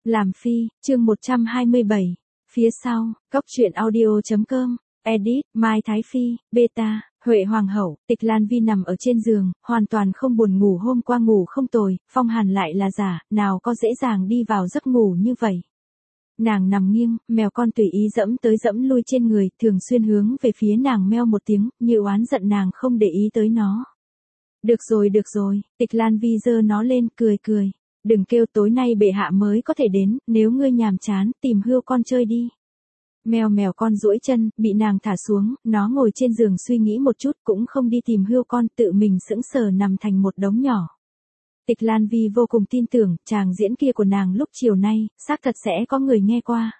Làm phi, chương 127. Phía sau, Cóc truyện audio.com, edit, Mai Thái Phi, beta, Huệ Hoàng hậu. Tịch Lan Vi nằm ở trên giường, hoàn toàn không buồn ngủ, hôm qua ngủ không tồi, phong hàn lại là giả, nào có dễ dàng đi vào giấc ngủ như vậy. Nàng nằm nghiêng, mèo con tùy ý dẫm tới dẫm lui trên người, thường xuyên hướng về phía nàng meo một tiếng, như oán giận nàng không để ý tới nó. Được rồi, Tịch Lan Vi giơ nó lên, cười. Đừng kêu, tối nay bệ hạ mới có thể đến, nếu ngươi nhàm chán, tìm hươu con chơi đi. Mèo con duỗi chân, bị nàng thả xuống, nó ngồi trên giường suy nghĩ một chút, cũng không đi tìm hươu con, tự mình sững sờ nằm thành một đống nhỏ. Tịch Lan Vi vô cùng tin tưởng, chàng diễn kia của nàng lúc chiều nay, xác thật sẽ có người nghe qua.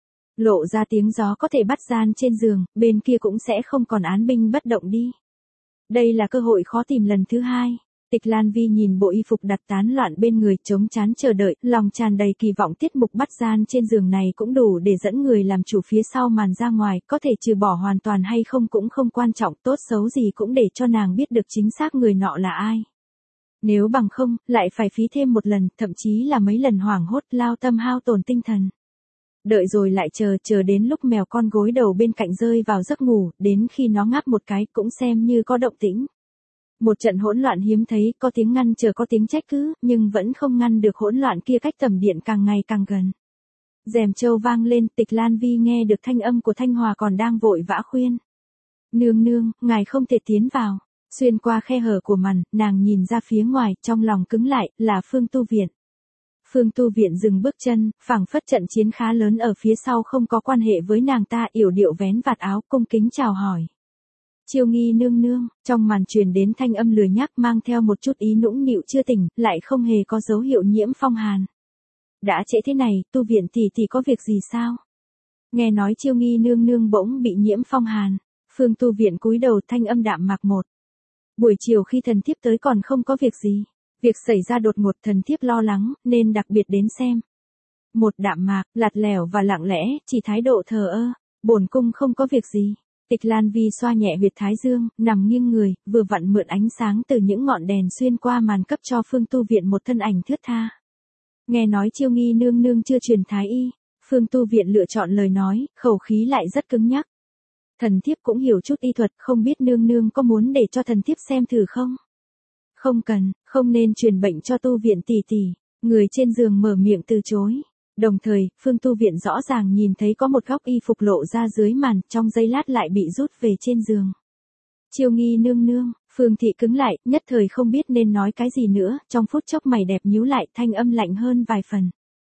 Lộ ra tiếng gió có thể bắt gian trên giường, bên kia cũng sẽ không còn án binh bất động đi. Đây là cơ hội khó tìm lần thứ hai. Tịch Lan Vi nhìn bộ y phục đặt tán loạn bên người, chống chán chờ đợi, lòng tràn đầy kỳ vọng tiết mục bắt gian trên giường này cũng đủ để dẫn người làm chủ phía sau màn ra ngoài, có thể trừ bỏ hoàn toàn hay không cũng không quan trọng, tốt xấu gì cũng để cho nàng biết được chính xác người nọ là ai. Nếu bằng không, lại phải phí thêm một lần, thậm chí là mấy lần hoảng hốt, lao tâm hao tổn tinh thần. Đợi rồi lại chờ đến lúc mèo con gối đầu bên cạnh rơi vào giấc ngủ, đến khi nó ngáp một cái cũng xem như có động tĩnh. Một trận hỗn loạn hiếm thấy, có tiếng ngăn chờ có tiếng trách cứ, nhưng vẫn không ngăn được hỗn loạn kia, cách tầm điện càng ngày càng gần. Rèm trâu vang lên, Tịch Lan Vi nghe được thanh âm của Thanh Hòa còn đang vội vã khuyên. Nương, ngài không thể tiến vào. Xuyên qua khe hở của màn, nàng nhìn ra phía ngoài, trong lòng cứng lại, là Phương Tu Viện. Phương Tu Viện dừng bước chân, phảng phất trận chiến khá lớn ở phía sau không có quan hệ với nàng ta, yểu điệu vén vạt áo, cung kính chào hỏi. Chiêu Nghi nương, trong màn truyền đến thanh âm lười nhác mang theo một chút ý nũng nịu chưa tỉnh, lại không hề có dấu hiệu nhiễm phong hàn. Đã trễ thế này, Tu Viện tỷ có việc gì sao? Nghe nói Chiêu Nghi nương bỗng bị nhiễm phong hàn. Phương Tu Viện cúi đầu, thanh âm đạm mạc một. Buổi chiều khi thần thiếp tới còn không có việc gì. Việc xảy ra đột ngột, thần thiếp lo lắng, nên đặc biệt đến xem. Một đạm mạc, lạt lẻo và lặng lẽ, chỉ thái độ thờ ơ. Bổn cung không có việc gì. Tịch Lan Vi xoa nhẹ huyệt thái dương, nằm nghiêng người, vừa vặn mượn ánh sáng từ những ngọn đèn xuyên qua màn cấp cho Phương Tu Viện một thân ảnh thướt tha. Nghe nói Chiêu Nghi nương chưa truyền thái y. Phương Tu Viện lựa chọn lời nói, khẩu khí lại rất cứng nhắc. Thần thiếp cũng hiểu chút y thuật, không biết nương có muốn để cho thần thiếp xem thử không? Không cần, không nên truyền bệnh cho Tu Viện tỷ. Người trên giường mở miệng từ chối. Đồng thời, Phương Tu Viện rõ ràng nhìn thấy có một góc y phục lộ ra dưới màn, trong giây lát lại bị rút về trên giường. Chiêu Nghi nương, Phương thị cứng lại, nhất thời không biết nên nói cái gì nữa, trong phút chốc mày đẹp nhíu lại, thanh âm lạnh hơn vài phần.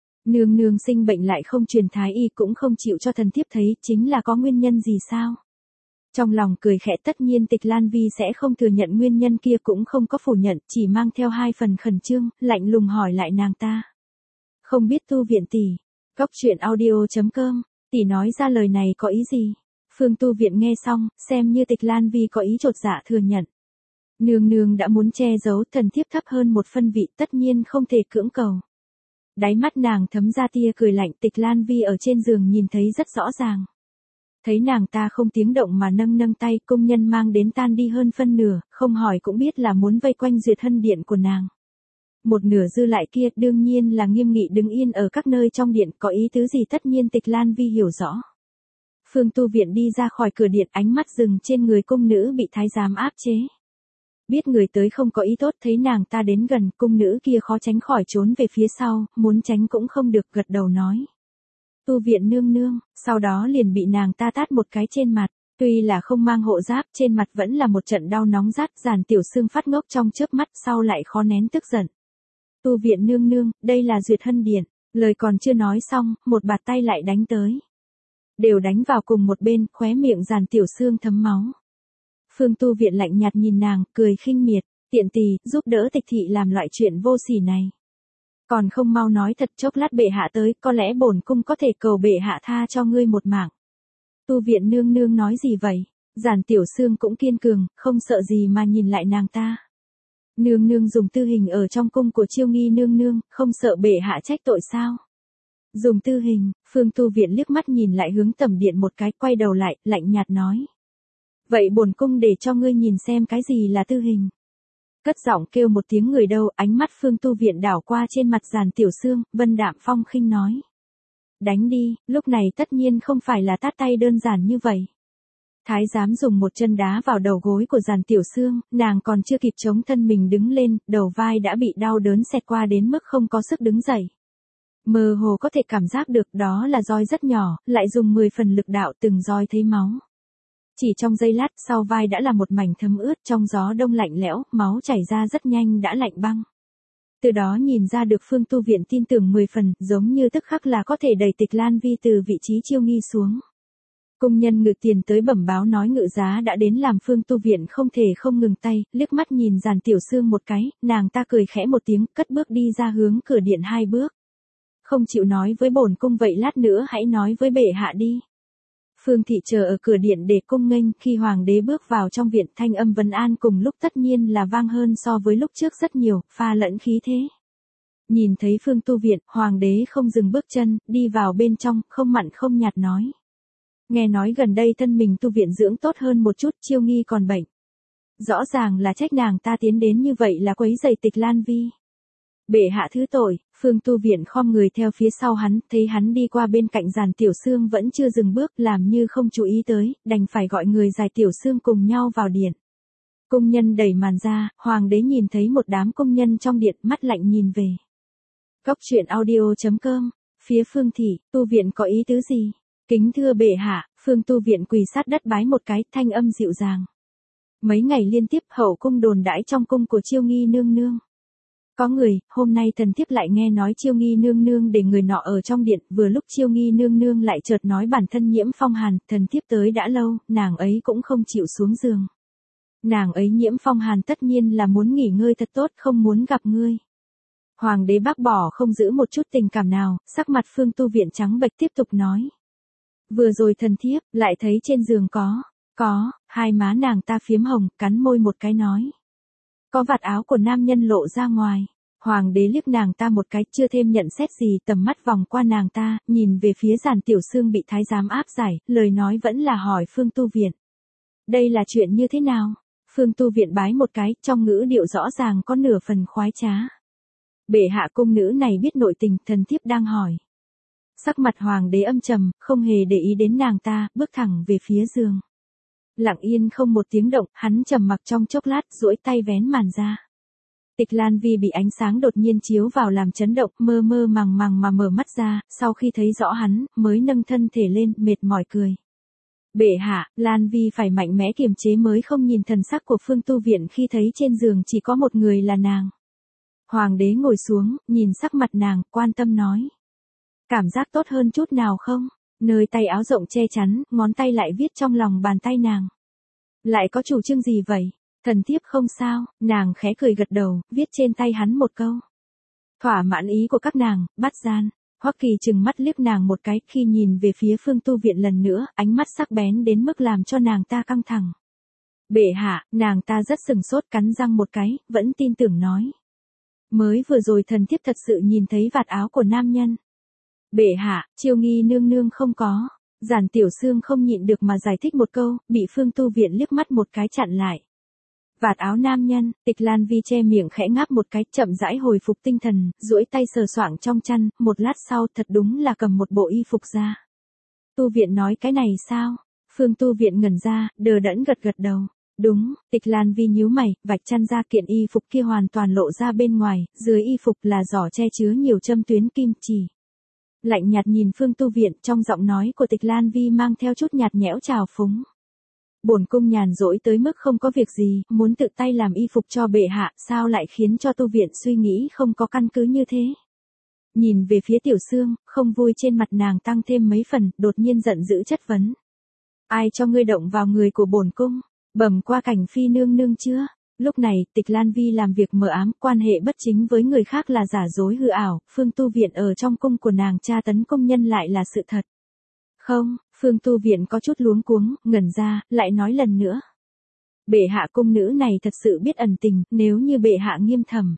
Nương sinh bệnh lại không truyền thái y, cũng không chịu cho thần thiếp thấy, chính là có nguyên nhân gì sao? Trong lòng cười khẽ, tất nhiên Tịch Lan Vi sẽ không thừa nhận nguyên nhân kia, cũng không có phủ nhận, chỉ mang theo hai phần khẩn trương, lạnh lùng hỏi lại nàng ta. Không biết Tu Viện tỷ, Cóc truyện audio.com, tỷ nói ra lời này có ý gì? Phương Tu Viện nghe xong, xem như Tịch Lan Vi có ý chột dạ thừa nhận. Nương đã muốn che giấu, thần thiếp thấp hơn một phân vị, tất nhiên không thể cưỡng cầu. Đáy mắt nàng thấm ra tia cười lạnh, Tịch Lan Vi ở trên giường nhìn thấy rất rõ ràng. Thấy nàng ta không tiếng động mà nâng tay, công nhân mang đến tan đi hơn phân nửa, không hỏi cũng biết là muốn vây quanh Duyệt Hân điện của nàng. Một nửa dư lại kia đương nhiên là nghiêm nghị đứng yên ở các nơi trong điện, có ý tứ gì tất nhiên Tịch Lan Vi hiểu rõ. Phương Tu Viện đi ra khỏi cửa điện, ánh mắt dừng trên người cung nữ bị thái giám áp chế. Biết người tới không có ý tốt, thấy nàng ta đến gần, cung nữ kia khó tránh khỏi trốn về phía sau, muốn tránh cũng không được, gật đầu nói. Tu Viện nương, sau đó liền bị nàng ta tát một cái trên mặt, tuy là không mang hộ giáp, trên mặt vẫn là một trận đau nóng rát, Giản Tiểu Sương phát ngốc trong chớp mắt, sau lại khó nén tức giận. Tu Viện nương, đây là Duyệt Hân điện, lời còn chưa nói xong, một bạt tay lại đánh tới. Đều đánh vào cùng một bên, khóe miệng Giản Tiểu Sương thấm máu. Phương Tu Viện lạnh nhạt nhìn nàng, cười khinh miệt, tiện tỳ, giúp đỡ Tịch thị làm loại chuyện vô sỉ này. Còn không mau nói thật, chốc lát bệ hạ tới, có lẽ bổn cung có thể cầu bệ hạ tha cho ngươi một mạng. Tu Viện nương nói gì vậy? Giản Tiểu Sương cũng kiên cường, không sợ gì mà nhìn lại nàng ta. Nương dùng tư hình ở trong cung của Chiêu Nghi nương, không sợ bệ hạ trách tội sao? Dùng tư hình, Phương Tu Viện liếc mắt nhìn lại hướng tầm điện một cái, quay đầu lại, lạnh nhạt nói. Vậy bổn cung để cho ngươi nhìn xem cái gì là tư hình. Cất giọng kêu một tiếng người đâu, ánh mắt Phương Tu Viện đảo qua trên mặt Giản Tiểu Xương, vân đạm phong khinh nói. Đánh đi, lúc này tất nhiên không phải là tát tay đơn giản như vậy. Thái giám dùng một chân đá vào đầu gối của Giản Tiểu Xương, nàng còn chưa kịp chống thân mình đứng lên, đầu vai đã bị đau đớn xẹt qua đến mức không có sức đứng dậy. Mơ hồ có thể cảm giác được đó là roi rất nhỏ, lại dùng 10 phần lực đạo từng roi thấy máu. Chỉ trong giây lát sau vai đã là một mảnh thấm ướt trong gió đông lạnh lẽo, máu chảy ra rất nhanh đã lạnh băng. Từ đó nhìn ra được Phương Tu Viện tin tưởng 10 phần, giống như tức khắc là có thể đẩy Tịch Lan Vi từ vị trí chiêu nghi xuống. Công nhân ngự tiền tới bẩm báo nói ngự giá đã đến, làm Phương Tu Viện không thể không ngừng tay, liếc mắt nhìn Giản Tiểu Xương một cái, nàng ta cười khẽ một tiếng, cất bước đi ra hướng cửa điện 2 bước. Không chịu nói với bổn cung vậy lát nữa hãy nói với bệ hạ đi. Phương thị chờ ở cửa điện để cung nghênh, khi hoàng đế bước vào trong viện, thanh âm vấn an cùng lúc tất nhiên là vang hơn so với lúc trước rất nhiều, pha lẫn khí thế. Nhìn thấy Phương Tu Viện, hoàng đế không dừng bước chân, đi vào bên trong, không mặn không nhạt nói. Nghe nói gần đây thân mình Tu Viện dưỡng tốt hơn một chút, Chiêu Nghi còn bệnh. Rõ ràng là trách nàng ta tiến đến như vậy là quấy rầy Tịch Lan Vi. Bệ hạ thứ tội. Phương Tu Viện khom người theo phía sau hắn, thấy hắn đi qua bên cạnh Giản Tiểu Xương vẫn chưa dừng bước, làm như không chú ý tới, đành phải gọi người Giản Tiểu Xương cùng nhau vào điện. Công nhân đẩy màn ra, hoàng đế nhìn thấy một đám công nhân trong điện, mắt lạnh nhìn về. Cóc truyện audio.com, phía Phương thị, Tu Viện có ý tứ gì? Kính thưa bệ hạ, Phương Tu Viện quỳ sát đất bái một cái, thanh âm dịu dàng. Mấy ngày liên tiếp hậu cung đồn đãi trong cung của Chiêu Nghi nương nương. Có người, hôm nay thần thiếp lại nghe nói Chiêu Nghi nương nương để người nọ ở trong điện, vừa lúc Chiêu Nghi nương nương lại chợt nói bản thân nhiễm phong hàn, thần thiếp tới đã lâu, nàng ấy cũng không chịu xuống giường. Nàng ấy nhiễm phong hàn tất nhiên là muốn nghỉ ngơi thật tốt, không muốn gặp ngươi. Hoàng đế bác bỏ không giữ một chút tình cảm nào, sắc mặt Phương Tu Viện trắng bệch tiếp tục nói. Vừa rồi thần thiếp, lại thấy trên giường có, hai má nàng ta phiếm hồng, cắn môi một cái nói. Có vạt áo của nam nhân lộ ra ngoài. Hoàng đế liếc nàng ta một cái, chưa thêm nhận xét gì, tầm mắt vòng qua nàng ta, nhìn về phía Giản Tiểu Xương bị thái giám áp giải, lời nói vẫn là hỏi Phương Tu Viện. Đây là chuyện như thế nào? Phương Tu Viện bái một cái, trong ngữ điệu rõ ràng có nửa phần khoái trá. Bệ hạ cung nữ này biết nội tình, thần thiếp đang hỏi. Sắc mặt hoàng đế âm trầm, không hề để ý đến nàng ta, bước thẳng về phía giường. Lặng yên không một tiếng động, hắn trầm mặc trong chốc lát, duỗi tay vén màn ra. Tịch Lan Vi bị ánh sáng đột nhiên chiếu vào làm chấn động, mơ mơ màng màng mà mở mắt ra, sau khi thấy rõ hắn, mới nâng thân thể lên, mệt mỏi cười. Bệ hạ, Lan Vi phải mạnh mẽ kiềm chế mới không nhìn thần sắc của Phương Tu Viện khi thấy trên giường chỉ có một người là nàng. Hoàng đế ngồi xuống, nhìn sắc mặt nàng, quan tâm nói. Cảm giác tốt hơn chút nào không? Nơi tay áo rộng che chắn, ngón tay lại viết trong lòng bàn tay nàng. Lại có chủ trương gì vậy? Thần thiếp không sao, nàng khẽ cười gật đầu, viết trên tay hắn một câu. Thỏa mãn ý của các nàng, bắt gian. Hoắc Kỳ trừng mắt liếc nàng một cái, khi nhìn về phía Phương Tu Viện lần nữa, ánh mắt sắc bén đến mức làm cho nàng ta căng thẳng. Bệ hạ, nàng ta rất sừng sốt, cắn răng một cái, vẫn tin tưởng nói. Mới vừa rồi thần thiếp thật sự nhìn thấy vạt áo của nam nhân. Bệ hạ, Chiêu Nghi nương nương không có. Giản Tiểu Xương không nhịn được mà giải thích một câu, bị Phương Tu Viện liếc mắt một cái chặn lại. Vạt áo nam nhân, Tịch Lan Vi che miệng khẽ ngáp một cái, chậm rãi hồi phục tinh thần, duỗi tay sờ soạng trong chăn, một lát sau thật đúng là cầm một bộ y phục ra. Tu Viện nói cái này sao? Phương Tu Viện ngẩn ra, đờ đẫn gật gật đầu. Đúng, Tịch Lan Vi nhíu mày, vạch chăn ra, kiện y phục kia hoàn toàn lộ ra bên ngoài, dưới y phục là giỏ che chứa nhiều châm tuyến kim chỉ. Lạnh nhạt nhìn Phương Tu Viện, trong giọng nói của Tịch Lan Vi mang theo chút nhạt nhẽo trào phúng. Bổn cung nhàn rỗi tới mức không có việc gì, muốn tự tay làm y phục cho bệ hạ, sao lại khiến cho Tu Viện suy nghĩ không có căn cứ như thế? Nhìn về phía Tiểu Xương, không vui trên mặt nàng tăng thêm mấy phần, đột nhiên giận dữ chất vấn. Ai cho ngươi động vào người của bổn cung? Bẩm qua Cảnh Phi nương nương chưa? Lúc này, Tịch Lan Vi làm việc mờ ám, quan hệ bất chính với người khác là giả dối hư ảo, Phương Tu Viện ở trong cung của nàng tra tấn công nhân lại là sự thật. Không, Phương Tu Viện có chút luống cuống, ngẩn ra, lại nói lần nữa. Bệ hạ cung nữ này thật sự biết ẩn tình, nếu như bệ hạ nghiêm thầm.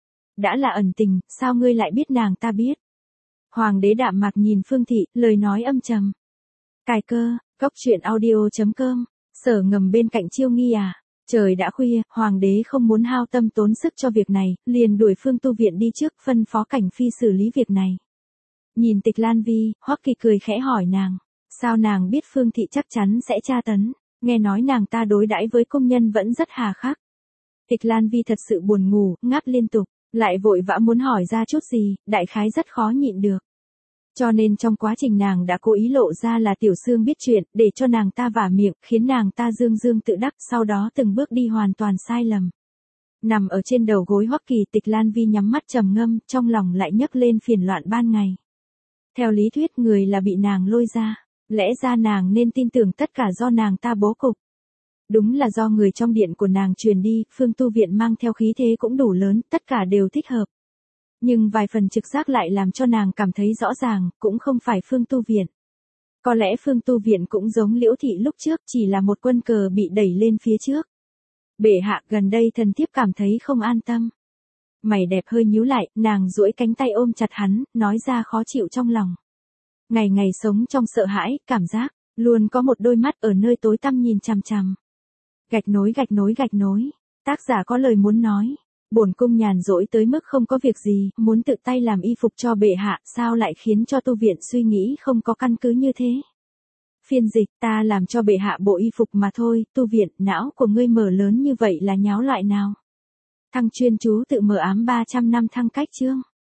Đã là ẩn tình, sao ngươi lại biết nàng ta biết? Hoàng đế đạm mạc nhìn Phương thị, lời nói âm trầm. Cài cơ, cóc truyện audio.com, Sở Ngầm bên cạnh Chiêu Nghi à? Trời đã khuya, hoàng đế không muốn hao tâm tốn sức cho việc này, liền đuổi Phương Tu Viện đi trước, phân phó Cảnh Phi xử lý việc này. Nhìn Tịch Lan Vi, Hoắc Kỳ cười khẽ hỏi nàng, sao nàng biết Phương thị chắc chắn sẽ tra tấn, nghe nói nàng ta đối đãi với công nhân vẫn rất hà khắc. Tịch Lan Vi thật sự buồn ngủ, ngáp liên tục, lại vội vã muốn hỏi ra chút gì, đại khái rất khó nhịn được. Cho nên trong quá trình nàng đã cố ý lộ ra là Tiểu Sương biết chuyện, để cho nàng ta vả miệng, khiến nàng ta dương dương tự đắc, sau đó từng bước đi hoàn toàn sai lầm. Nằm ở trên đầu gối Hoắc Kỳ, Tịch Lan Vi nhắm mắt trầm ngâm, trong lòng lại nhấc lên phiền loạn ban ngày. Theo lý thuyết người là bị nàng lôi ra, lẽ ra nàng nên tin tưởng tất cả do nàng ta bố cục. Đúng là do người trong điện của nàng truyền đi, Phương Tu Viện mang theo khí thế cũng đủ lớn, tất cả đều thích hợp. Nhưng vài phần trực giác lại làm cho nàng cảm thấy rõ ràng, cũng không phải Phương Tu Viện. Có lẽ Phương Tu Viện cũng giống Liễu Thị lúc trước, chỉ là một quân cờ bị đẩy lên phía trước. Bệ hạ, gần đây thần thiếp cảm thấy không an tâm. Mày đẹp hơi nhíu lại, nàng duỗi cánh tay ôm chặt hắn, nói ra khó chịu trong lòng. Ngày ngày sống trong sợ hãi, cảm giác, luôn có một đôi mắt ở nơi tối tăm nhìn chằm chằm. Gạch nối gạch nối gạch nối, tác giả có lời muốn nói. Bổn cung nhàn rỗi tới mức không có việc gì, muốn tự tay làm y phục cho bệ hạ, sao lại khiến cho Tu Viện suy nghĩ không có căn cứ như thế. Phiên dịch, ta làm cho bệ hạ bộ y phục mà thôi, Tu Viện, não của ngươi mở lớn như vậy là nháo loại nào. Thăng chuyên chú tự mở ám 300 năm thăng cách chương.